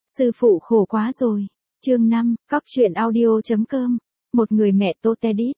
Sư phụ khổ quá rồi. Chương 5, Cóc truyện audio.com. Một người mẹ Totedit,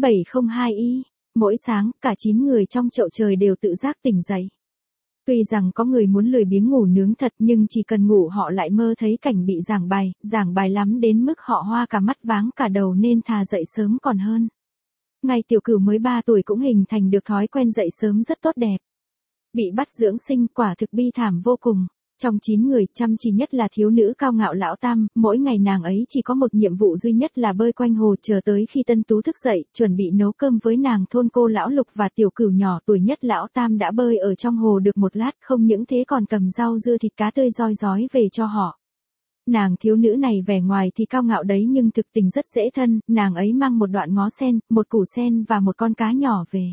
4702Y. Mỗi sáng, cả 9 người trong chậu trời đều tự giác tỉnh dậy. Tuy rằng có người muốn lười biếng ngủ nướng thật nhưng chỉ cần ngủ họ lại mơ thấy cảnh bị giảng bài lắm đến mức họ hoa cả mắt váng cả đầu nên thà dậy sớm còn hơn. Ngay Tiểu Cửu mới 3 tuổi cũng hình thành được thói quen dậy sớm rất tốt đẹp. Bị bắt dưỡng sinh quả thực bi thảm vô cùng. Trong 9 người chăm chỉ nhất là thiếu nữ cao ngạo Lão Tam, mỗi ngày nàng ấy chỉ có một nhiệm vụ duy nhất là bơi quanh hồ chờ tới khi Tân Tú thức dậy, chuẩn bị nấu cơm với nàng. Thôn cô Lão Lục và Tiểu Cửu nhỏ tuổi nhất Lão Tam đã bơi ở trong hồ được một lát, không những thế còn cầm rau dưa thịt cá tươi roi rói về cho họ. Nàng thiếu nữ này vẻ ngoài thì cao ngạo đấy nhưng thực tình rất dễ thân, nàng ấy mang một đoạn ngó sen, một củ sen và một con cá nhỏ về.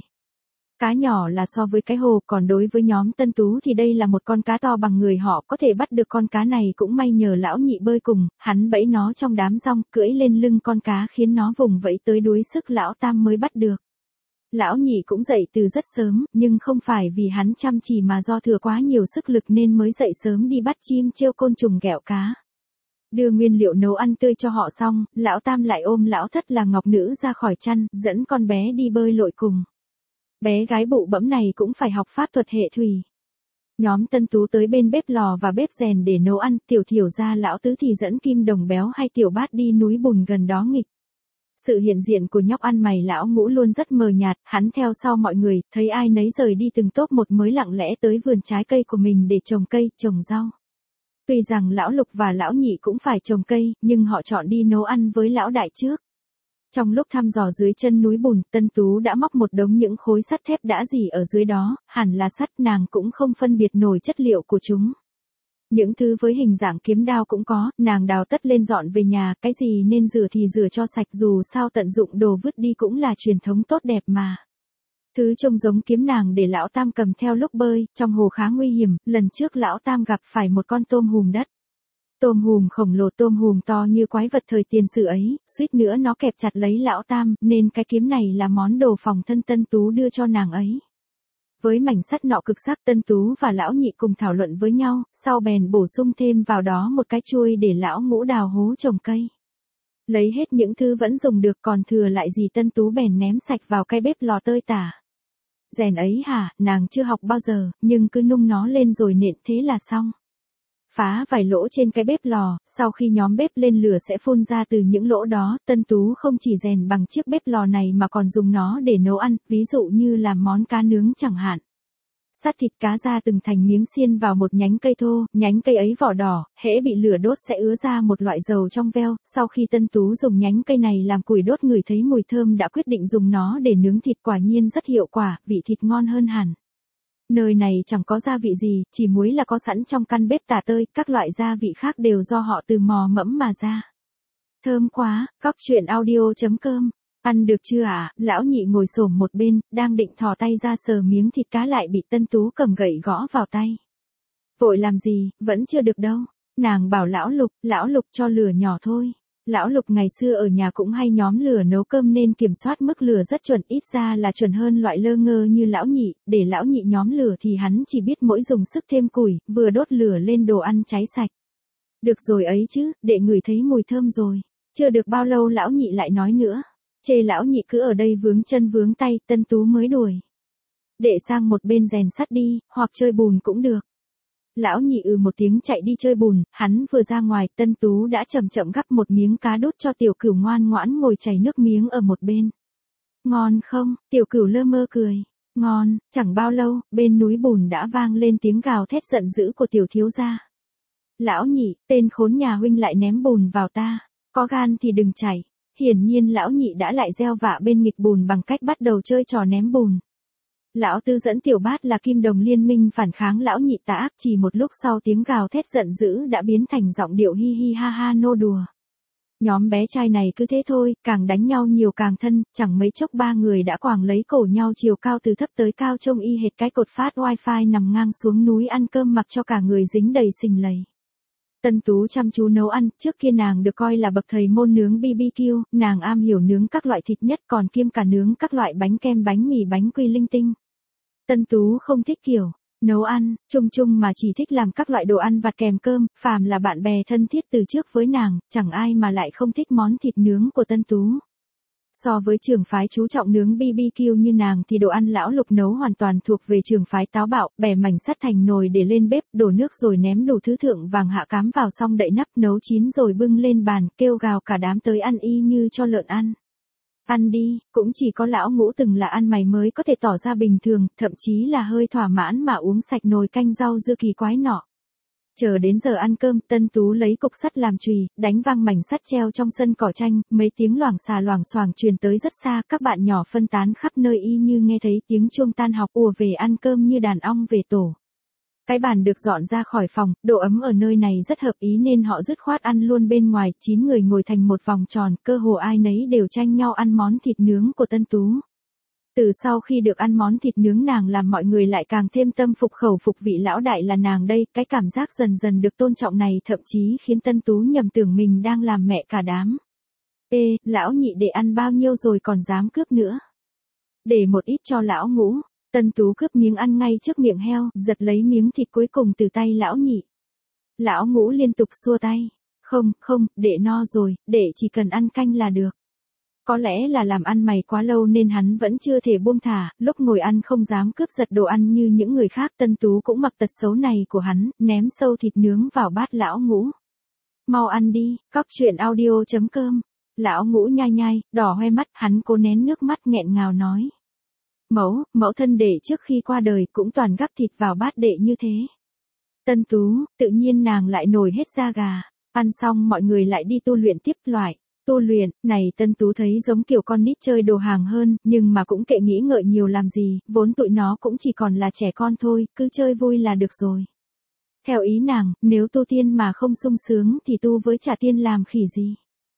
Cá nhỏ là so với cái hồ, còn đối với nhóm Tân Tú thì đây là một con cá to bằng người họ. Có thể bắt được con cá này cũng may nhờ Lão Nhị bơi cùng, hắn bẫy nó trong đám rong, cưỡi lên lưng con cá khiến nó vùng vẫy tới đuối sức Lão Tam mới bắt được. Lão Nhị cũng dậy từ rất sớm, nhưng không phải vì hắn chăm chỉ mà do thừa quá nhiều sức lực nên mới dậy sớm đi bắt chim trêu côn trùng ghẹo cá. Đưa nguyên liệu nấu ăn tươi cho họ xong, Lão Tam lại ôm Lão Thất là Ngọc Nữ ra khỏi chăn, dẫn con bé đi bơi lội cùng. Bé gái bụ bẫm này cũng phải học pháp thuật hệ thủy. Nhóm Tân Tú tới bên bếp lò và bếp rèn để nấu ăn, Tiểu Thiểu gia Lão Tứ thì dẫn Kim Đồng Béo hay Tiểu Bát đi núi bùn gần đó nghịch. Sự hiện diện của nhóc ăn mày Lão Ngũ luôn rất mờ nhạt, hắn theo sau mọi người, thấy ai nấy rời đi từng tốp một mới lặng lẽ tới vườn trái cây của mình để trồng cây, trồng rau. Tuy rằng Lão Lục và Lão Nhị cũng phải trồng cây, nhưng họ chọn đi nấu ăn với Lão Đại trước. Trong lúc thăm dò dưới chân núi bùn, Tân Tú đã móc một đống những khối sắt thép đã rỉ ở dưới đó, hẳn là sắt, nàng cũng không phân biệt nổi chất liệu của chúng. Những thứ với hình dạng kiếm đao cũng có, nàng đào tất lên dọn về nhà, cái gì nên rửa thì rửa cho sạch, dù sao tận dụng đồ vứt đi cũng là truyền thống tốt đẹp mà. Thứ trông giống kiếm nàng để Lão Tam cầm theo lúc bơi, trong hồ khá nguy hiểm, lần trước Lão Tam gặp phải một con tôm hùm đất. Tôm hùm khổng lồ, tôm hùm to như quái vật thời tiền sử ấy, suýt nữa nó kẹp chặt lấy Lão Tam, nên cái kiếm này là món đồ phòng thân Tân Tú đưa cho nàng ấy. Với mảnh sắt nọ cực sắc, Tân Tú và Lão Nhị cùng thảo luận với nhau, sau bèn bổ sung thêm vào đó một cái chuôi để Lão Ngũ đào hố trồng cây. Lấy hết những thứ vẫn dùng được còn thừa lại gì Tân Tú bèn ném sạch vào cái bếp lò tơi tả. Rèn ấy hả, nàng chưa học bao giờ, nhưng cứ nung nó lên rồi nện thế là xong. Phá vài lỗ trên cái bếp lò, sau khi nhóm bếp lên lửa sẽ phun ra từ những lỗ đó. Tân Tú không chỉ rèn bằng chiếc bếp lò này mà còn dùng nó để nấu ăn, ví dụ như làm món cá nướng chẳng hạn. Sắt thịt cá ra từng thành miếng xiên vào một nhánh cây thô, nhánh cây ấy vỏ đỏ, hễ bị lửa đốt sẽ ứa ra một loại dầu trong veo. Sau khi Tân Tú dùng nhánh cây này làm củi đốt ngửi thấy mùi thơm đã quyết định dùng nó để nướng thịt, quả nhiên rất hiệu quả, vị thịt ngon hơn hẳn. Nơi này chẳng có gia vị gì, chỉ muối là có sẵn trong căn bếp tả tơi, các loại gia vị khác đều do họ từ mò mẫm mà ra. Thơm quá, Cóc truyện audio.com. Ăn được chưa ạ? Lão Nhị ngồi xổm một bên, đang định thò tay ra sờ miếng thịt cá lại bị Tân Tú cầm gậy gõ vào tay. Vội làm gì, vẫn chưa được đâu. Nàng bảo Lão Lục cho lửa nhỏ thôi. Lão Lục ngày xưa ở nhà cũng hay nhóm lửa nấu cơm nên kiểm soát mức lửa rất chuẩn, ít ra là chuẩn hơn loại lơ ngơ như Lão Nhị. Để Lão Nhị nhóm lửa thì hắn chỉ biết mỗi dùng sức thêm củi, vừa đốt lửa lên đồ ăn cháy sạch. Được rồi ấy chứ, đệ ngửi thấy mùi thơm rồi. Chưa được bao lâu Lão Nhị lại nói nữa. Chê Lão Nhị cứ ở đây vướng chân vướng tay, Tân Tú mới đuổi. Đệ sang một bên rèn sắt đi, hoặc chơi bùn cũng được. Lão Nhị một tiếng chạy đi chơi bùn, hắn vừa ra ngoài, Tân Tú đã chậm chậm gắp một miếng cá đút cho Tiểu Cửu ngoan ngoãn ngồi chảy nước miếng ở một bên. Ngon không? Tiểu Cửu lơ mơ cười. Ngon. Chẳng bao lâu, bên núi bùn đã vang lên tiếng gào thét giận dữ của Tiểu thiếu gia. Lão Nhị, tên khốn nhà huynh lại ném bùn vào ta. Có gan thì đừng chảy. Hiển nhiên Lão Nhị đã lại gieo vạ bên nghịch bùn bằng cách bắt đầu chơi trò ném bùn. Lão Tư dẫn Tiểu Bát là Kim Đồng liên minh phản kháng Lão Nhị tà ác, chỉ một lúc sau tiếng gào thét giận dữ đã biến thành giọng điệu hi hi ha ha nô đùa. Nhóm bé trai này cứ thế thôi, càng đánh nhau nhiều càng thân, chẳng mấy chốc ba người đã quàng lấy cổ nhau chiều cao từ thấp tới cao trông y hệt cái cột phát wifi nằm ngang xuống núi ăn cơm mặc cho cả người dính đầy sình lầy. Tân Tú chăm chú nấu ăn, trước kia nàng được coi là bậc thầy môn nướng BBQ, nàng am hiểu nướng các loại thịt nhất còn kiêm cả nướng các loại bánh kem bánh mì bánh quy linh tinh. Tân Tú không thích kiểu Nấu ăn, chung chung mà chỉ thích làm các loại đồ ăn vặt kèm cơm, phàm là bạn bè thân thiết từ trước với nàng, chẳng ai mà lại không thích món thịt nướng của Tân Tú. So với trường phái chú trọng nướng BBQ như nàng thì đồ ăn lão Lục nấu hoàn toàn thuộc về trường phái táo bạo, bẻ mảnh sắt thành nồi để lên bếp, đổ nước rồi ném đủ thứ thượng vàng hạ cám vào xong đậy nắp nấu chín rồi bưng lên bàn, kêu gào cả đám tới ăn y như cho lợn ăn. Ăn đi, cũng chỉ có lão Ngũ từng là ăn mày mới có thể tỏ ra bình thường, thậm chí là hơi thỏa mãn mà uống sạch nồi canh rau dưa kỳ quái nọ. Chờ đến giờ ăn cơm, Tân Tú lấy cục sắt làm chùy, đánh vang mảnh sắt treo trong sân cỏ tranh, mấy tiếng loảng xà loảng xoảng truyền tới rất xa, các bạn nhỏ phân tán khắp nơi y như nghe thấy tiếng chuông tan học ùa về ăn cơm như đàn ong về tổ. Cái bàn được dọn ra khỏi phòng, độ ấm ở nơi này rất hợp ý nên họ dứt khoát ăn luôn bên ngoài, 9 người ngồi thành một vòng tròn, cơ hồ ai nấy đều tranh nhau ăn món thịt nướng của Tân Tú. Từ sau khi được ăn món thịt nướng nàng làm mọi người lại càng thêm tâm phục khẩu phục vị lão đại là nàng đây, cái cảm giác dần dần được tôn trọng này thậm chí khiến Tân Tú nhầm tưởng mình đang làm mẹ cả đám. Ê, lão nhị để ăn bao nhiêu rồi còn dám cướp nữa. Để một ít cho lão Ngũ. Tân Tú cướp miếng ăn ngay trước miệng heo, giật lấy miếng thịt cuối cùng từ tay lão nhị. Lão Ngũ liên tục xua tay. Không, không, để no rồi, để chỉ cần ăn canh là được. Có lẽ là làm ăn mày quá lâu nên hắn vẫn chưa thể buông thả, lúc ngồi ăn không dám cướp giật đồ ăn như những người khác. Tân Tú cũng mặc tật xấu này của hắn, ném sâu thịt nướng vào bát lão Ngũ. Mau ăn đi, cóc truyện audio.com. Lão Ngũ nhai nhai, đỏ hoe mắt, hắn cố nén nước mắt nghẹn ngào nói. Mẫu thân đệ trước khi qua đời cũng toàn gắp thịt vào bát đệ như thế. Tân Tú, tự nhiên nàng lại nổi hết da gà. Ăn xong mọi người lại đi tu luyện tiếp loại. Tu luyện, này Tân Tú thấy giống kiểu con nít chơi đồ hàng hơn, nhưng mà cũng kệ nghĩ ngợi nhiều làm gì, vốn tụi nó cũng chỉ còn là trẻ con thôi, cứ chơi vui là được rồi. Theo ý nàng, nếu tu tiên mà không sung sướng thì tu với trả tiên làm khỉ gì.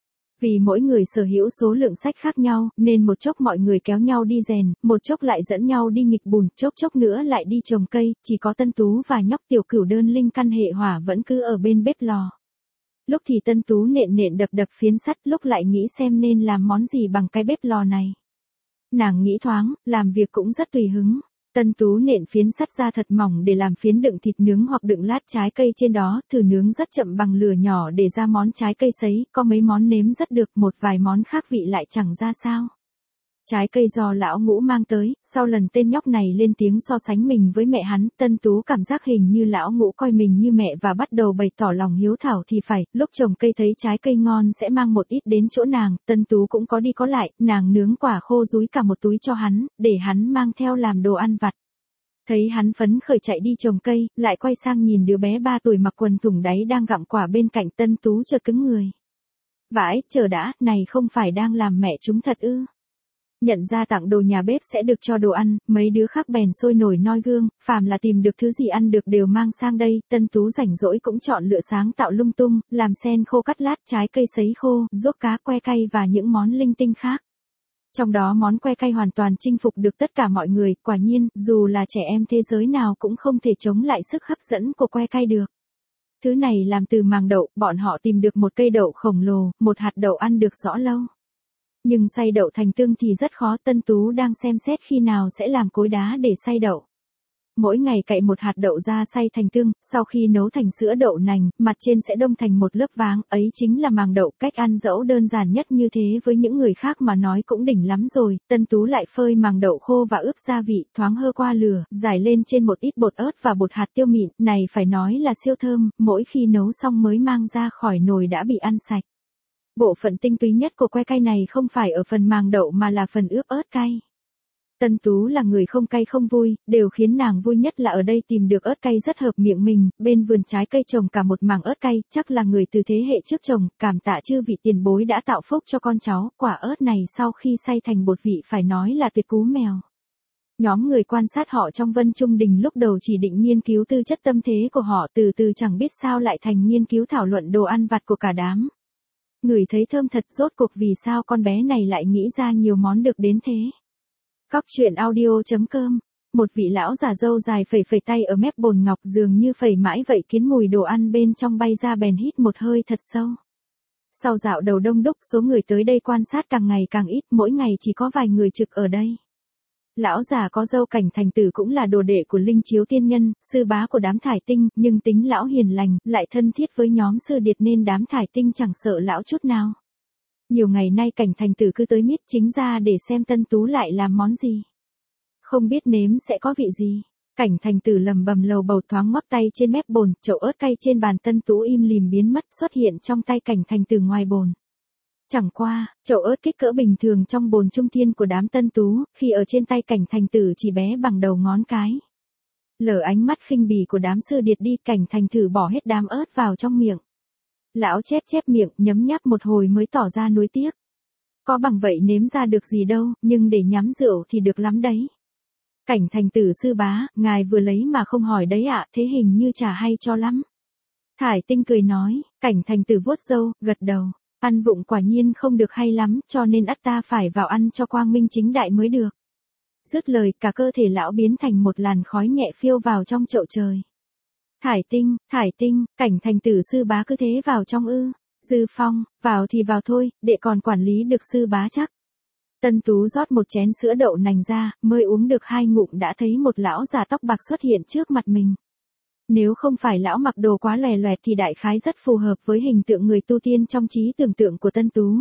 Vì mỗi người sở hữu số lượng sách khác nhau, nên một chốc mọi người kéo nhau đi rèn, một chốc lại dẫn nhau đi nghịch bùn, chốc nữa lại đi trồng cây, chỉ có Tân Tú và nhóc Tiểu Cửu đơn linh căn hệ hỏa vẫn cứ ở bên bếp lò. Lúc thì Tân Tú nện đập phiến sắt, lúc lại nghĩ xem nên làm món gì bằng cái bếp lò này. Nàng nghĩ thoáng, làm việc cũng rất tùy hứng. Tân Tú nện phiến sắt ra thật mỏng để làm phiến đựng thịt nướng hoặc đựng lát trái cây trên đó, thử nướng rất chậm bằng lửa nhỏ để ra món trái cây sấy, có mấy món nếm rất được, một vài món khác vị lại chẳng ra sao. Trái cây do lão Ngũ mang tới, sau lần tên nhóc này lên tiếng so sánh mình với mẹ hắn, Tân Tú cảm giác hình như lão Ngũ coi mình như mẹ và bắt đầu bày tỏ lòng hiếu thảo thì phải, lúc trồng cây thấy trái cây ngon sẽ mang một ít đến chỗ nàng, Tân Tú cũng có đi có lại, nàng nướng quả khô dúi cả một túi cho hắn, để hắn mang theo làm đồ ăn vặt. Thấy hắn phấn khởi chạy đi trồng cây, lại quay sang nhìn đứa bé 3 tuổi mặc quần thủng đáy đang gặm quả bên cạnh, Tân Tú chợt cứng người. Vãi, chờ đã, này không phải đang làm mẹ chúng thật ư? Nhận ra tặng đồ nhà bếp sẽ được cho đồ ăn, mấy đứa khác bèn sôi nổi noi gương, phàm là tìm được thứ gì ăn được đều mang sang đây, Tân Tú rảnh rỗi cũng chọn lựa sáng tạo lung tung, làm sen khô cắt lát, trái cây sấy khô, ruốc cá que cay và những món linh tinh khác. Trong đó món que cay hoàn toàn chinh phục được tất cả mọi người, quả nhiên, dù là trẻ em thế giới nào cũng không thể chống lại sức hấp dẫn của que cay được. Thứ này làm từ màng đậu, bọn họ tìm được một cây đậu khổng lồ, một hạt đậu ăn được rõ lâu. Nhưng xay đậu thành tương thì rất khó, Tân Tú đang xem xét khi nào sẽ làm cối đá để xay đậu. Mỗi ngày cậy một hạt đậu ra xay thành tương, sau khi nấu thành sữa đậu nành, mặt trên sẽ đông thành một lớp váng, ấy chính là màng đậu, cách ăn dẫu đơn giản nhất như thế với những người khác mà nói cũng đỉnh lắm rồi, Tân Tú lại phơi màng đậu khô và ướp gia vị, thoáng hơ qua lửa, rải lên trên một ít bột ớt và bột hạt tiêu mịn, này phải nói là siêu thơm, mỗi khi nấu xong mới mang ra khỏi nồi đã bị ăn sạch. Bộ phận tinh túy nhất của que cay này không phải ở phần màng đậu mà là phần ướp ớt cay. Tân Tú là người không cay không vui, đều khiến nàng vui nhất là ở đây tìm được ớt cay rất hợp miệng mình, bên vườn trái cây trồng cả một mảng ớt cay, chắc là người từ thế hệ trước trồng, cảm tạ chư vị tiền bối đã tạo phúc cho con cháu, quả ớt này sau khi xay thành bột vị phải nói là tuyệt cú mèo. Nhóm người quan sát họ trong Vân Trung Đình lúc đầu chỉ định nghiên cứu tư chất tâm thế của họ, từ từ chẳng biết sao lại thành nghiên cứu thảo luận đồ ăn vặt của cả đám. Người thấy thơm thật, rốt cuộc vì sao con bé này lại nghĩ ra nhiều món được đến thế. Cóc truyện audio.com. Một vị lão già râu dài phẩy tay ở mép bồn ngọc dường như phẩy mãi vậy khiến mùi đồ ăn bên trong bay ra bèn hít một hơi thật sâu. Sau dạo đầu đông đúc số người tới đây quan sát càng ngày càng ít, mỗi ngày chỉ có vài người trực ở đây. Lão già có dâu Cảnh Thành Tử cũng là đồ đệ của Linh Chiếu Tiên Nhân, sư bá của đám thải tinh, nhưng tính lão hiền lành, lại thân thiết với nhóm sư điệt nên đám thải tinh chẳng sợ lão chút nào. Nhiều ngày nay Cảnh Thành Tử cứ tới miết chính ra để xem Tân Tú lại làm món gì. Không biết nếm sẽ có vị gì. Cảnh Thành Tử lầm bầm lầu bầu thoáng ngoắc tay trên mép bồn, chậu ớt cay trên bàn Tân Tú im lìm biến mất xuất hiện trong tay Cảnh Thành Tử ngoài bồn. Chẳng qua, chậu ớt kích cỡ bình thường trong bồn trung thiên của đám Tân Tú, khi ở trên tay Cảnh Thành Tử chỉ bé bằng đầu ngón cái. Lờ ánh mắt khinh bỉ của đám sư điệt đi, Cảnh Thành Tử bỏ hết đám ớt vào trong miệng. Lão chép chép miệng, nhấm nháp một hồi mới tỏ ra nuối tiếc. Có bằng vậy nếm ra được gì đâu, nhưng để nhắm rượu thì được lắm đấy. Cảnh Thành Tử sư bá, ngài vừa lấy mà không hỏi đấy ạ, thế hình như chả hay cho lắm. Thải tinh cười nói, Cảnh Thành Tử vuốt râu, gật đầu. Ăn vụng quả nhiên không được hay lắm, cho nên ắt ta phải vào ăn cho quang minh chính đại mới được. Dứt lời, cả cơ thể lão biến thành một làn khói nhẹ phiêu vào trong chậu trời. Thải tinh, Cảnh Thành Tử sư bá cứ thế vào trong ư. Dư Phong, vào thì vào thôi, đệ còn quản lý được sư bá chắc. Tân Tú rót một chén sữa đậu nành ra, mới uống được 2 ngụm đã thấy một lão già tóc bạc xuất hiện trước mặt mình. Nếu không phải lão mặc đồ quá lòe loẹt thì đại khái rất phù hợp với hình tượng người tu tiên trong trí tưởng tượng của Tân Tú.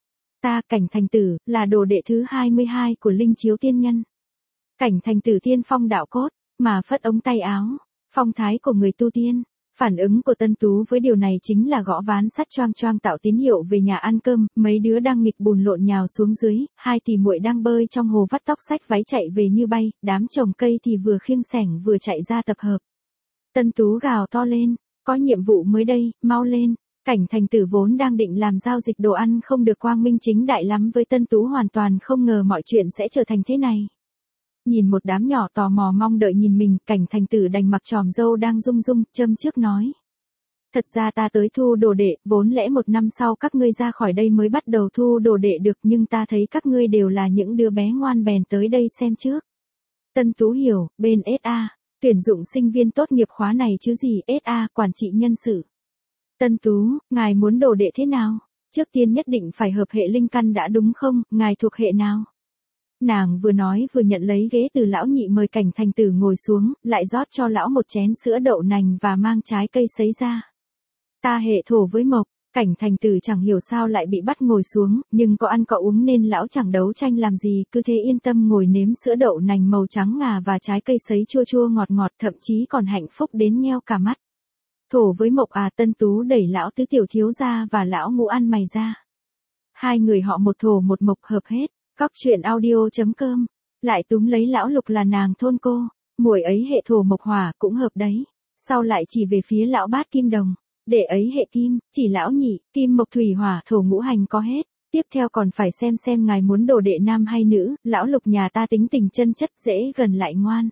Ta, Cảnh Thành Tử, là đồ đệ thứ 22 của Linh Chiếu Tiên Nhân. Cảnh Thành Tử tiên phong đạo cốt, mà phất ống tay áo, phong thái của người tu tiên. Phản ứng của Tân Tú với điều này chính là gõ ván sắt choang choang tạo tín hiệu về nhà ăn cơm, mấy đứa đang nghịch bùn lộn nhào xuống dưới, 2 tỷ muội đang bơi trong hồ vắt tóc xách váy chạy về như bay, đám trồng cây thì vừa khiêng xẻng vừa chạy ra tập hợp. Tân Tú gào to lên, có nhiệm vụ mới đây, mau lên. Cảnh Thành Tử vốn đang định làm giao dịch đồ ăn không được quang minh chính đại lắm với Tân Tú, hoàn toàn không ngờ mọi chuyện sẽ trở thành thế này. Nhìn một đám nhỏ tò mò mong đợi nhìn mình, Cảnh Thành Tử đành mặc tròm râu đang rung rung, châm trước nói. Thật ra ta tới thu đồ đệ, vốn lẽ 1 năm sau các ngươi ra khỏi đây mới bắt đầu thu đồ đệ được, nhưng ta thấy các ngươi đều là những đứa bé ngoan bèn tới đây xem trước. Tân Tú hiểu, bên SA, tuyển dụng sinh viên tốt nghiệp khóa này chứ gì, SA, quản trị nhân sự. Tân Tú, ngài muốn đồ đệ thế nào? Trước tiên nhất định phải hợp hệ linh căn đã đúng không, ngài thuộc hệ nào? Nàng vừa nói vừa nhận lấy ghế từ lão nhị mời Cảnh Thành Tử ngồi xuống, lại rót cho lão một chén sữa đậu nành và mang trái cây sấy ra. Ta hệ thổ với mộc. Cảnh Thành Tử chẳng hiểu sao lại bị bắt ngồi xuống, nhưng có ăn có uống nên lão chẳng đấu tranh làm gì, cứ thế yên tâm ngồi nếm sữa đậu nành màu trắng ngà và trái cây sấy chua chua ngọt ngọt, thậm chí còn hạnh phúc đến nheo cả mắt. Thổ với mộc à? Tân Tú đẩy lão tứ tiểu thiếu gia và lão ngũ ăn mày ra. 2 người họ một thổ một mộc hợp hết. Cóc truyện audio.com. Lại túm lấy lão Lục là nàng thôn cô, muội ấy hệ thổ mộc hỏa cũng hợp đấy. Sau lại chỉ về phía lão Bát Kim Đồng, đệ ấy hệ kim, chỉ lão nhị, kim mộc thủy hỏa thổ ngũ hành có hết. Tiếp theo còn phải xem ngài muốn đồ đệ nam hay nữ, lão Lục nhà ta tính tình chân chất dễ gần lại ngoan.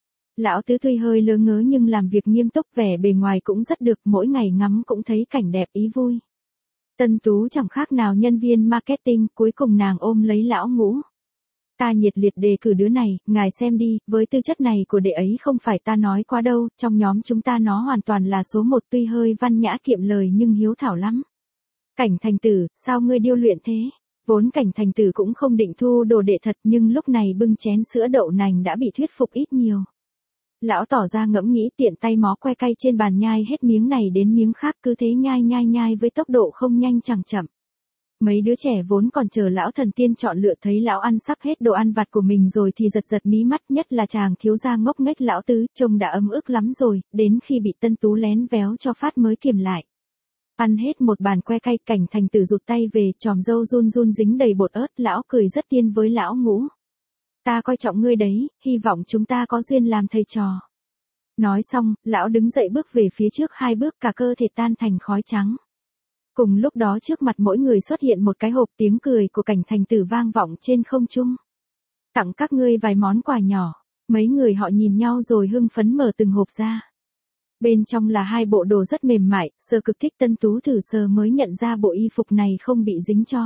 Lão tứ tuy hơi lớ ngớ nhưng làm việc nghiêm túc, vẻ bề ngoài cũng rất được, mỗi ngày ngắm cũng thấy cảnh đẹp ý vui. Tân Tú chẳng khác nào nhân viên marketing, cuối cùng nàng ôm lấy lão Ngũ. Ta nhiệt liệt đề cử đứa này, ngài xem đi, với tư chất này của đệ ấy không phải ta nói quá đâu, trong nhóm chúng ta nó hoàn toàn là số 1, tuy hơi văn nhã kiệm lời nhưng hiếu thảo lắm. Cảnh Thành Tử, sao ngươi điêu luyện thế? Vốn Cảnh Thành Tử cũng không định thu đồ đệ thật, nhưng lúc này bưng chén sữa đậu nành đã bị thuyết phục ít nhiều. Lão tỏ ra ngẫm nghĩ, tiện tay mó que cay trên bàn nhai hết miếng này đến miếng khác, cứ thế nhai với tốc độ không nhanh chẳng chậm. Mấy đứa trẻ vốn còn chờ lão thần tiên chọn lựa thấy lão ăn sắp hết đồ ăn vặt của mình rồi thì giật mí mắt, nhất là chàng thiếu gia ngốc nghếch lão tứ, trông đã ấm ức lắm rồi, đến khi bị Tân Tú lén véo cho phát mới kiềm lại. Ăn hết một bàn que cay, Cảnh Thành Tử rụt tay về, tròm râu run run dính đầy bột ớt, lão cười rất tiên với lão Ngũ. Ta coi trọng ngươi đấy, hy vọng chúng ta có duyên làm thầy trò. Nói xong, lão đứng dậy bước về phía trước 2 bước, cả cơ thể tan thành khói trắng. Cùng lúc đó trước mặt mỗi người xuất hiện một cái hộp, tiếng cười của Cảnh Thành Tử vang vọng trên không trung. Tặng các ngươi vài món quà nhỏ. Mấy người họ nhìn nhau rồi hưng phấn mở từng hộp ra. Bên trong là 2 bộ đồ rất mềm mại, sờ cực thích. Tân Tú thử sờ mới nhận ra bộ y phục này không bị dính cho.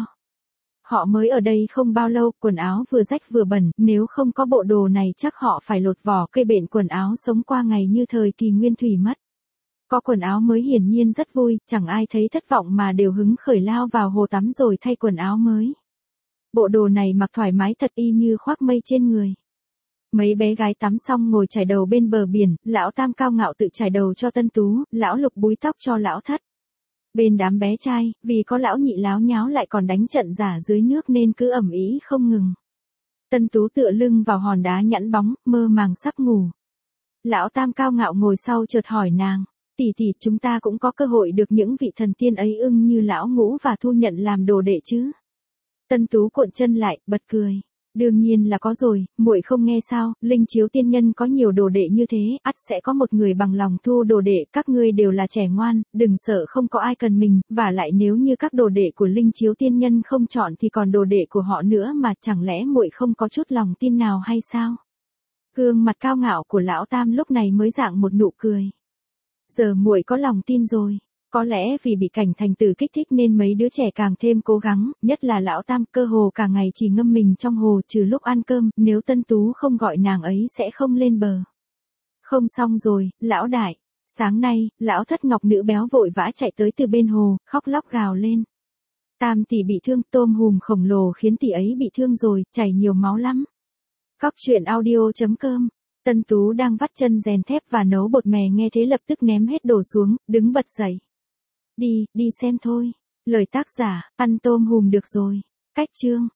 Họ mới ở đây không bao lâu, quần áo vừa rách vừa bẩn, nếu không có bộ đồ này chắc họ phải lột vỏ cây bện quần áo sống qua ngày như thời kỳ nguyên thủy mất. Có quần áo mới hiển nhiên rất vui, chẳng ai thấy thất vọng mà đều hứng khởi lao vào hồ tắm rồi thay quần áo mới. Bộ đồ này mặc thoải mái thật y như khoác mây trên người. Mấy bé gái tắm xong ngồi chải đầu bên bờ biển, lão Tam cao ngạo tự chải đầu cho Tân Tú, lão Lục búi tóc cho lão Thất. Bên đám bé trai, vì có lão Nhị láo nháo lại còn đánh trận giả dưới nước nên cứ ầm ĩ không ngừng. Tân Tú tựa lưng vào hòn đá nhẵn bóng, mơ màng sắp ngủ. Lão Tam cao ngạo ngồi sau chợt hỏi nàng, tỷ tỷ, chúng ta cũng có cơ hội được những vị thần tiên ấy ưng như lão Ngũ và Thu nhận làm đồ đệ chứ? Tân Tú cuộn chân lại, bật cười. Đương nhiên là có rồi, muội không nghe sao, Linh Chiếu tiên nhân có nhiều đồ đệ như thế, ắt sẽ có một người bằng lòng thu đồ đệ, các ngươi đều là trẻ ngoan, đừng sợ không có ai cần mình, và lại nếu như các đồ đệ của Linh Chiếu tiên nhân không chọn thì còn đồ đệ của họ nữa mà, chẳng lẽ muội không có chút lòng tin nào hay sao? Gương mặt cao ngạo của lão Tam lúc này mới dạng một nụ cười. Giờ muội có lòng tin rồi. Có lẽ vì bị cảnh thành tử kích thích nên mấy đứa trẻ càng thêm cố gắng, nhất là lão Tam, cơ hồ cả ngày chỉ ngâm mình trong hồ trừ lúc ăn cơm, nếu Tân Tú không gọi nàng ấy sẽ không lên bờ. Không xong rồi, lão đại. Sáng nay, lão Thất ngọc nữ béo vội vã chạy tới từ bên hồ, khóc lóc gào lên. Tam tỷ bị thương, tôm hùm khổng lồ khiến tỷ ấy bị thương rồi, chảy nhiều máu lắm. Cóc truyện audio.com. Tân Tú đang vắt chân rèn thép và nấu bột mè nghe thế lập tức ném hết đồ xuống, đứng bật dậy. Đi xem thôi. Lời tác giả, ăn tôm hùm được rồi. Cách chương.